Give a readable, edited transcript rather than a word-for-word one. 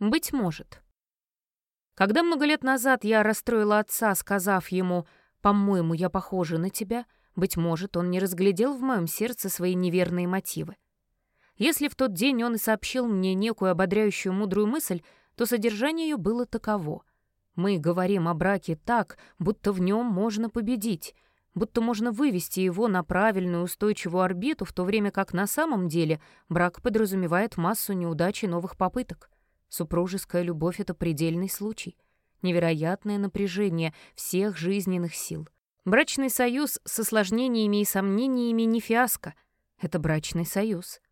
Быть может. Когда много лет назад я расстроила отца, сказав ему: «По-моему, я похожа на тебя», быть может, он не разглядел в моем сердце свои неверные мотивы. Если в тот день он и сообщил мне некую ободряющую мудрую мысль, то содержание ее было таково. Мы говорим о браке так, будто в нем можно победить, будто можно вывести его на правильную устойчивую орбиту, в то время как на самом деле брак подразумевает массу неудач и новых попыток. Супружеская любовь — это предельный случай, невероятное напряжение всех жизненных сил. Брачный союз с осложнениями и сомнениями не фиаско. Это брачный союз.